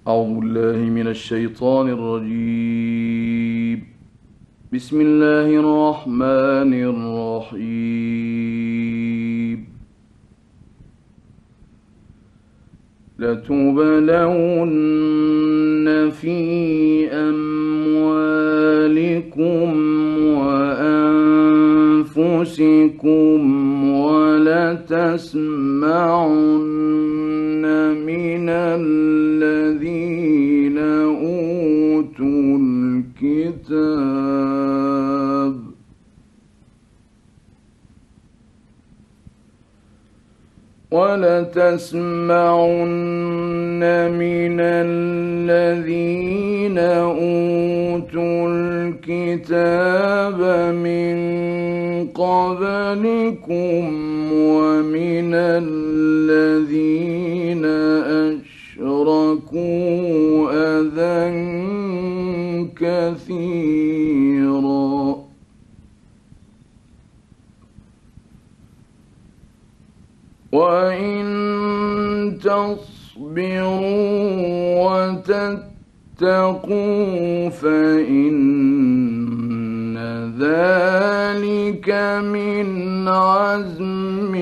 أعوذ بالله من الشيطان الرجيم. بسم الله الرحمن الرحيم. لتبلون في أموالكم وأنفسكم ولتسمعن من الذين أوتوا الكتاب من الذين أوتوا الكتاب من قبلكم ومن الذين أشركوا أذى كثيرا وإن تصبروا وتتقوا فإن ذلك من عزم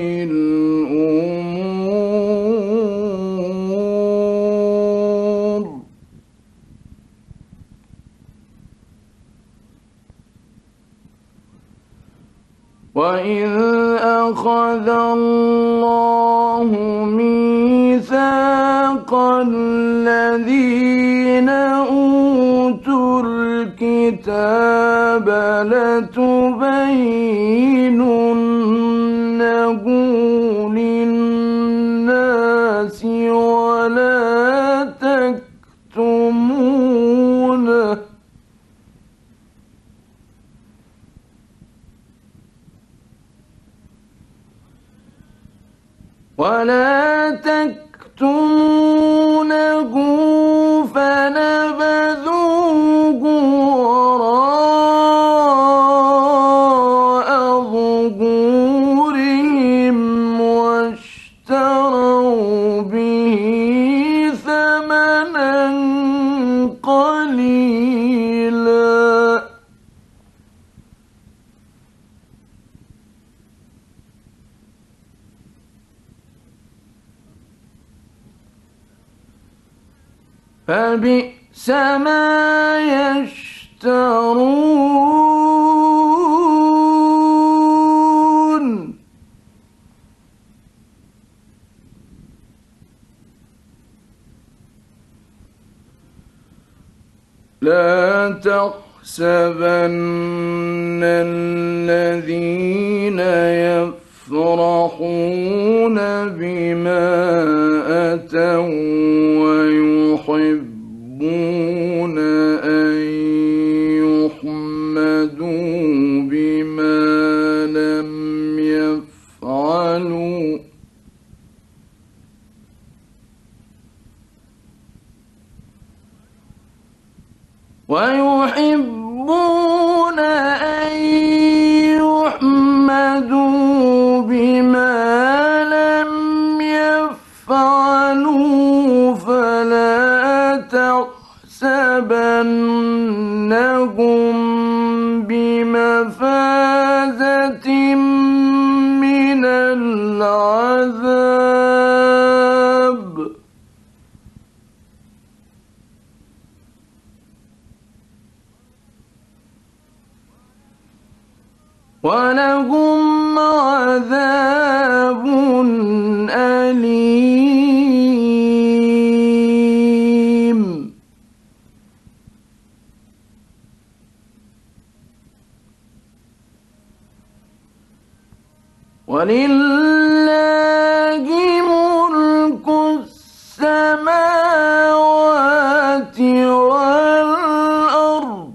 الأمور. وإذ أخذ الله ميثاق الذين أوتوا الكتاب لتبيننه للناس ولا تكتمونه فنبذوه وراء ظهورهم واشتروا به ثمنا قليلا فبئس ما يشترون. لا تحسبن الذين يفرحون بما أتوا ويحبون أن يحمدوا بما لم يفعلوا فلا تحسبنهم بمفازة من العذاب ولهم عذاب أليم. ولله ملك السماوات والأرض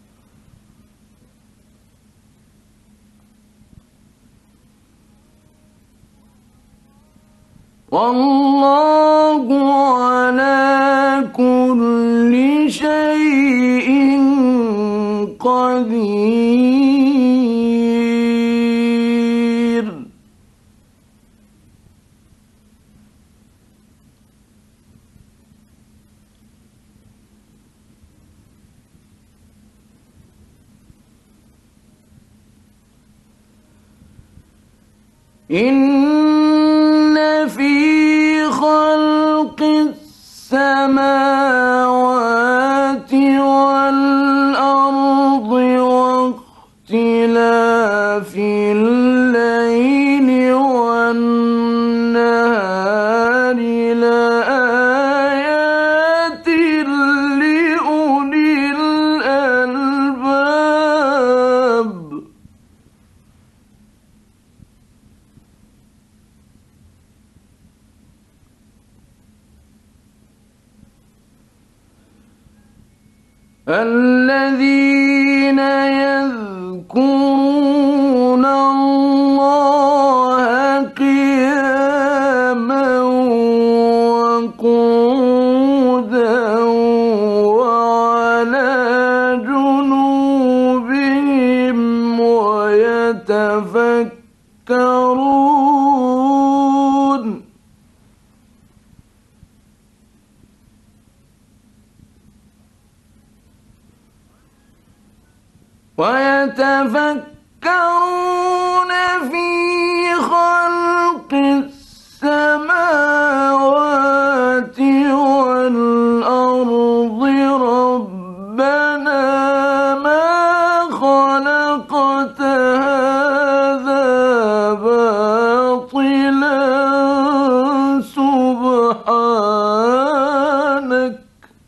والله على كل شيء قدير. إن في خلق السماوات والأرض واختلاف الليل والنهار لآيات لأولي الألباب. الذين يذكرون الله قياما وقعودا وعلى جنوبهم ويتفكرون في خلق السماوات والأرض ربنا ما خلقت هذا باطلا سبحانك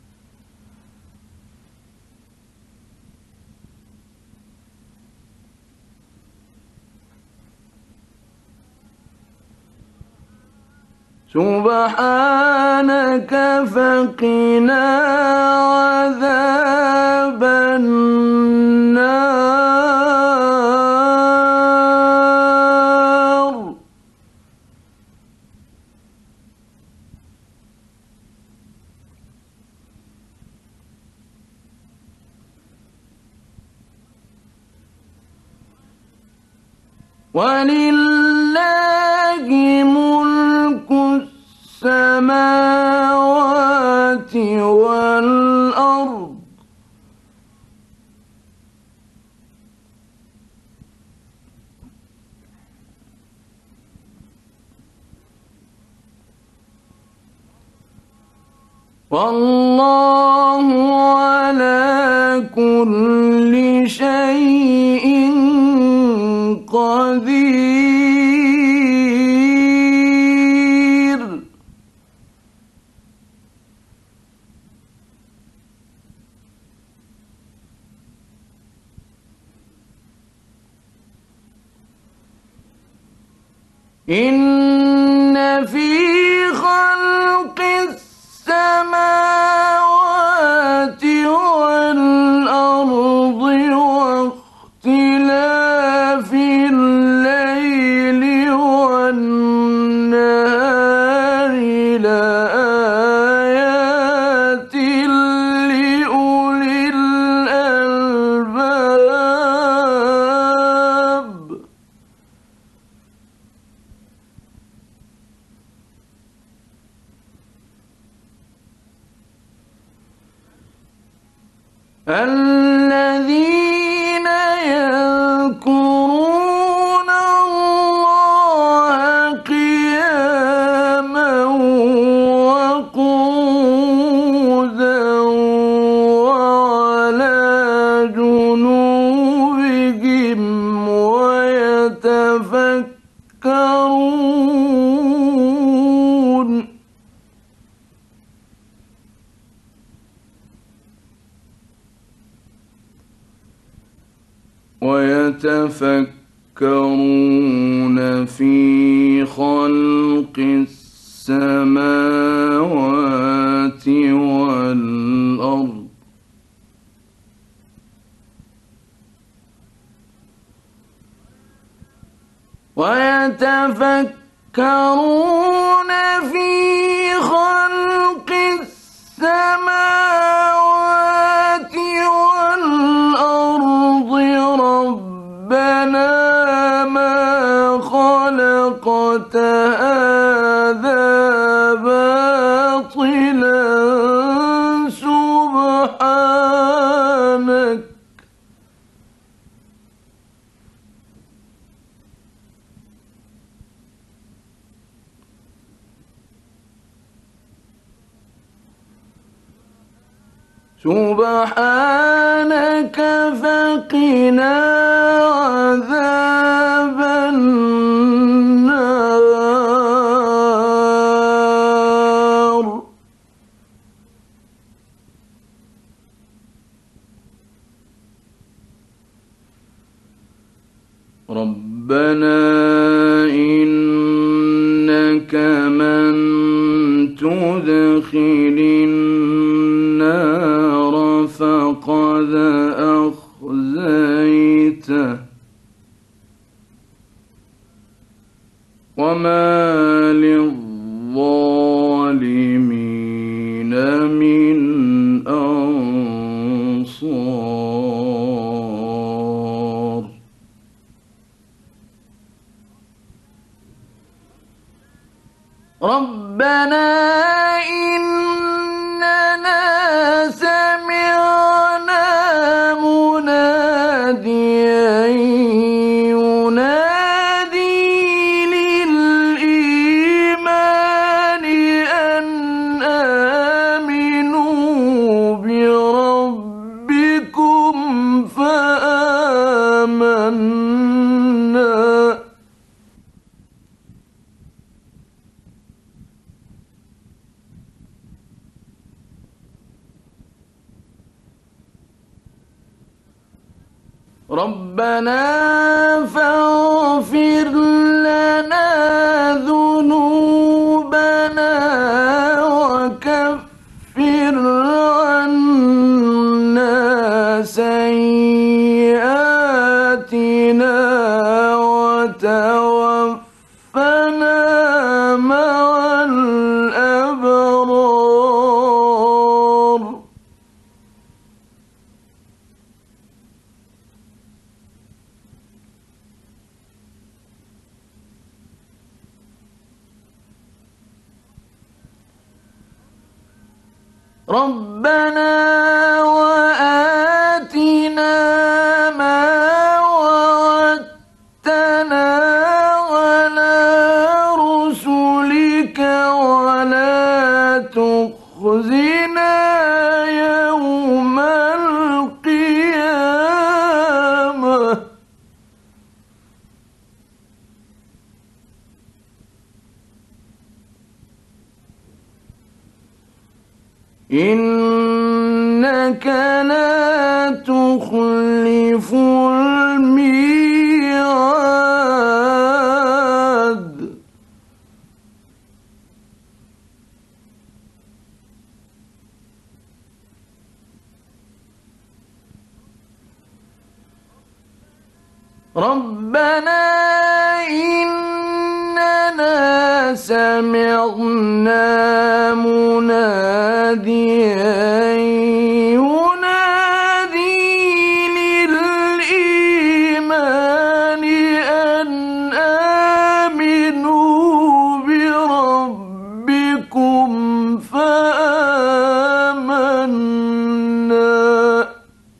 فقنا عذاب النار. ولله ملك السماوات والأرض والله على كل شيء قدير. إن في خلق السماوات والأرض واختلاف الليل والنهار لآيات لأولي الألباب. الذين يذكرون الله قياما وقعودا وعلى جنوبهم ويتفكرون في خلق السماوات والأرض ويتفكرون في خلق السماوات والأرض ربنا ما خلقت هذا باطلا سبحانك سبحانك فقنا عذاب النار. ربنا إنك من تدخل النار فقد أخزيته وما للظالمين من أنصار. ربنا إننا سمعنا مناديا ينادي للإيمان أن آمنوا بربكم فآمنا. ربنا فاغفر لنا ذنوبنا وكفر عنا سيئاتنا وتوفنا مع الأبرار. ربنا وآتنا ما وعدتنا على رسلك ولا تخزنا يوم القيامة. إنك لا تخلف الميعاد. ربنا إننا سمعنا مناديا ينادي للإيمان أن آمنوا بربكم فآمنا.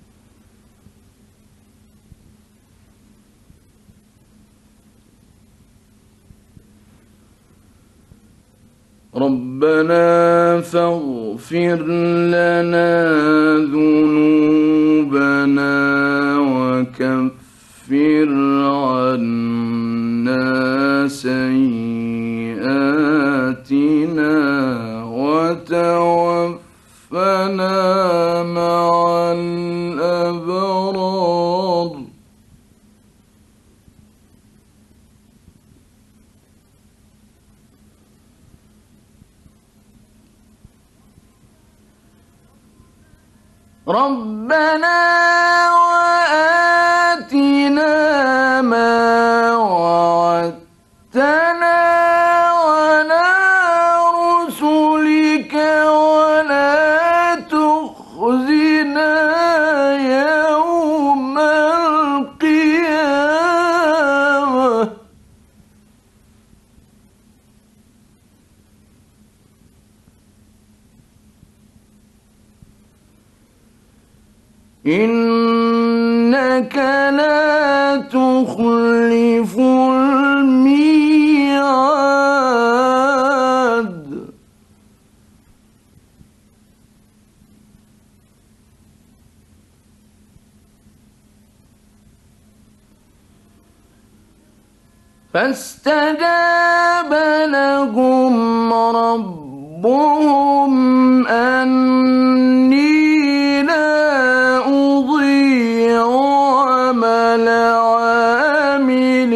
ربنا فاغفر لنا ذنوبنا وكفر عنا سيئاتنا وتوفنا مع الأبرار. ربنا وآتنا ما وعدتنا على رسلك ولا تخزنا يوم القيامة. إنك لا تخلف الميعاد. فاستجاب لهم ربهم أني لا أضيع عمل عامل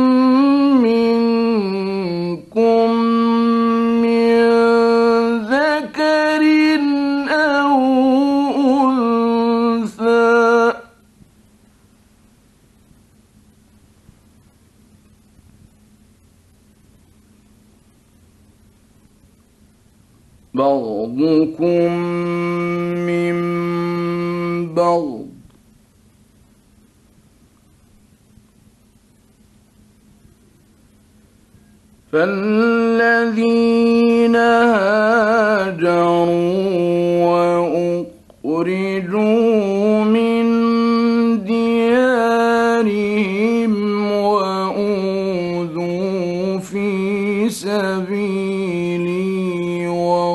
منكم من ذكر أو أنثى بعضكم من بعض فالذين هاجروا وأخرجوا من ديارهم وأوذوا في سبيلي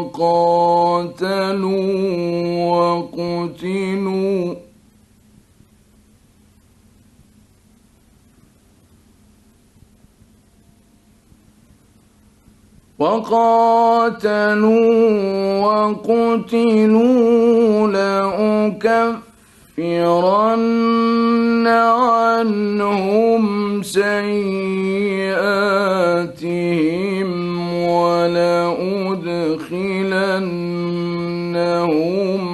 وقاتلوا وقتلوا لأكفرن عنهم سيئاتهم ولأدخلنهم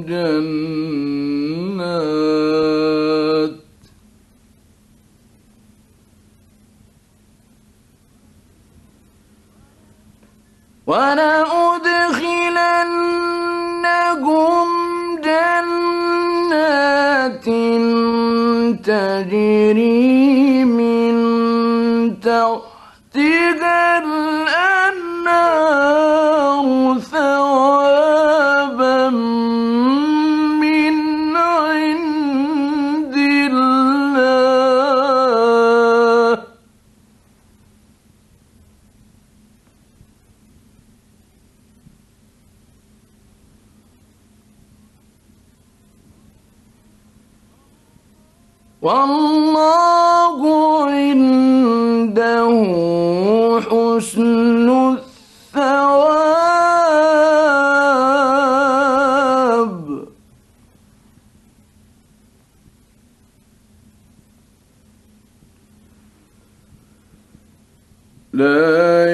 جنات تجري من تحتها الأنهار ثوابا من عند الله والله عنده حسن الثواب لا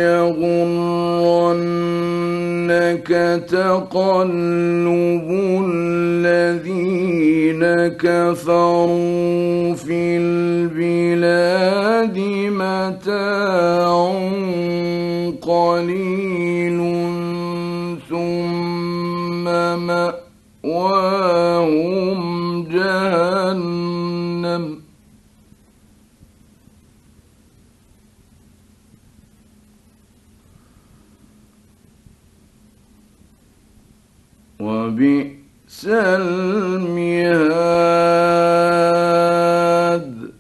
يغرنك تقلب الذين كفروا في البلاد متاع قليل ثم مأواهم جهنم وبئس المهاد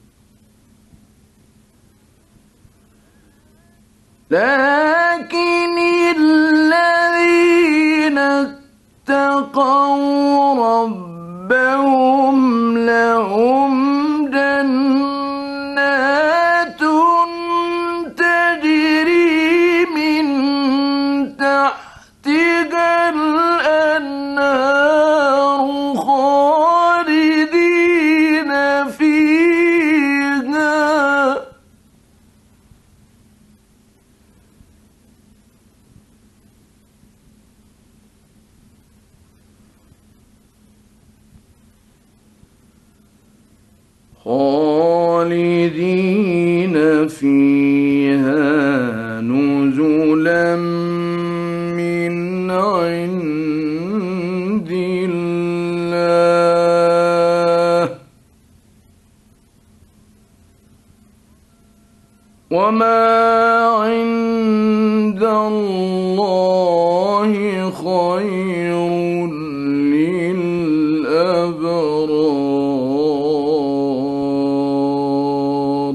لكن الذين اتقوا ربهم لهم جنات تجري من تحتها الأنهار خالدين فيها نزلا من عند الله وما عند الله خير للأبرار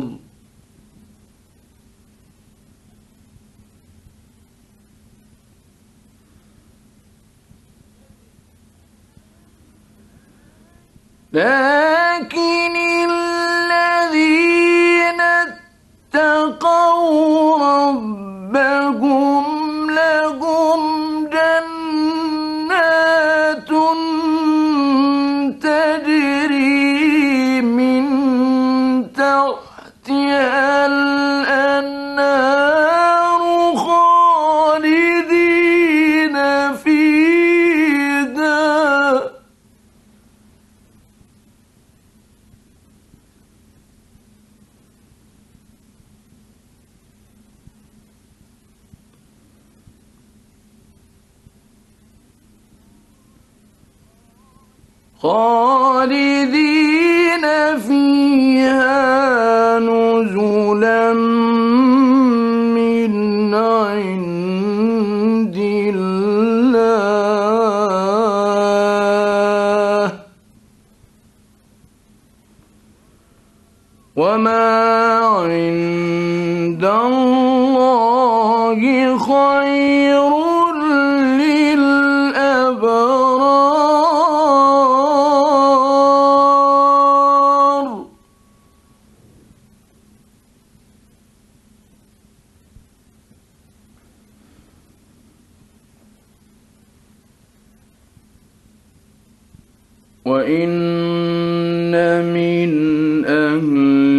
لكن الذين اتقوا خالدين فيها نزلا من عند الله وما عند الله خير للأبرار. وإن من أهل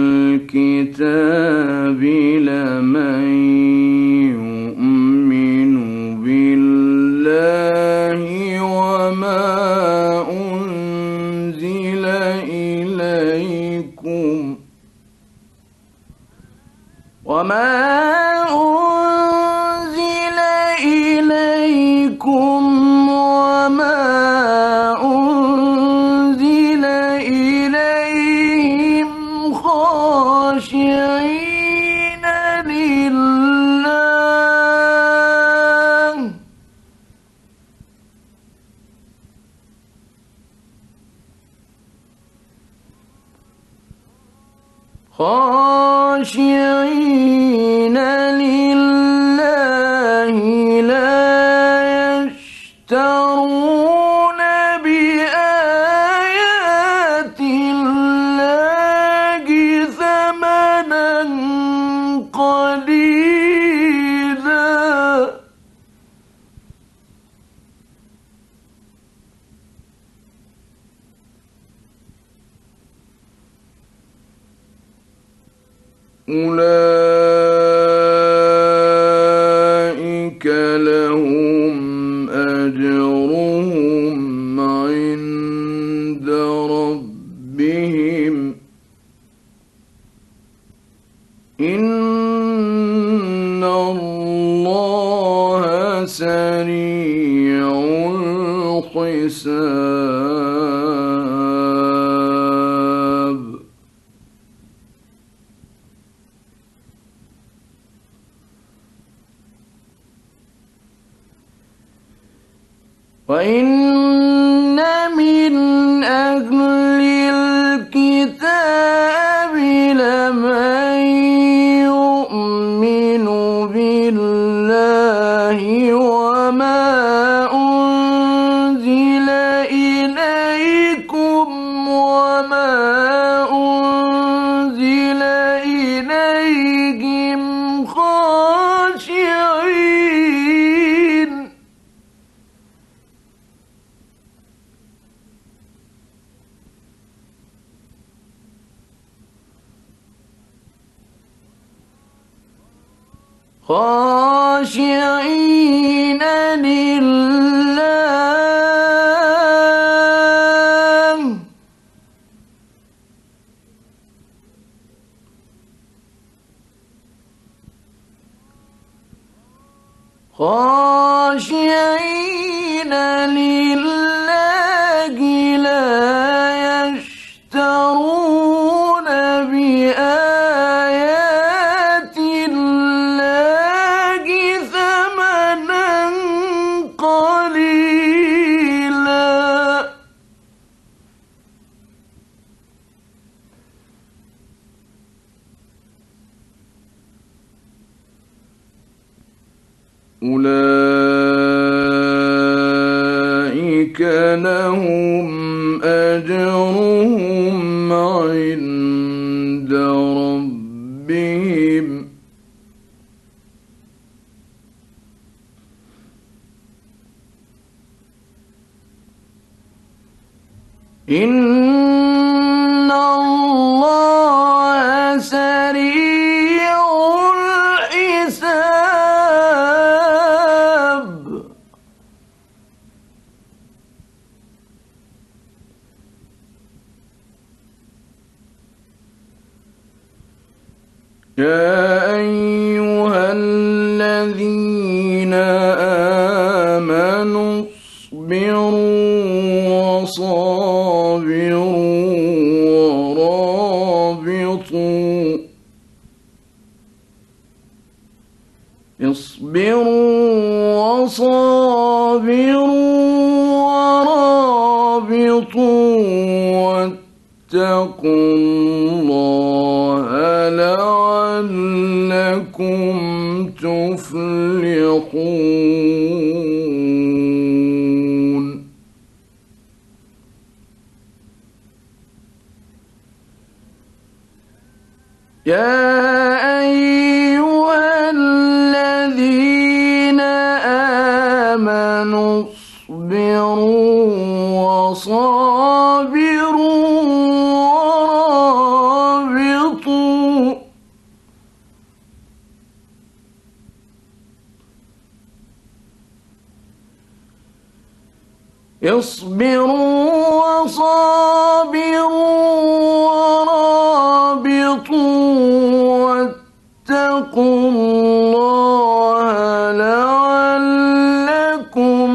الكتاب لمن يؤمن بالله وما أنزل إليكم وما أنزل إليهم خاشعين لله لا يشترون بآيات الله ثمنا قليلا أولئك لهم أجرهم عند ربهم إن الله سريع الحساب. وإن من أهل الكتاب لمن يؤمن بالله وما أنزل إليكم وما أنزل إليهم خاشعين لله لا يشترون بآيات الله ثمنا قليلا أولئك لهم أجرهم عند ربهم إن الله سريع الحساب. يا أيها الذين آمنوا اصبروا وصابروا ورابطوا اصبروا وصابروا ورابطوا واتقوا الله لعلكم تفلحون. يا أيها الذين آمنوا اصبروا وصابروا ورابطوا اصبروا وصابروا ورابطوا واتقوا الله لعلكم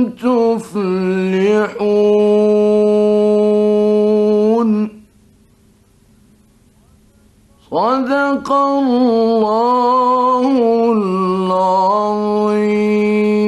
تفلحون. صدق الله العظيم.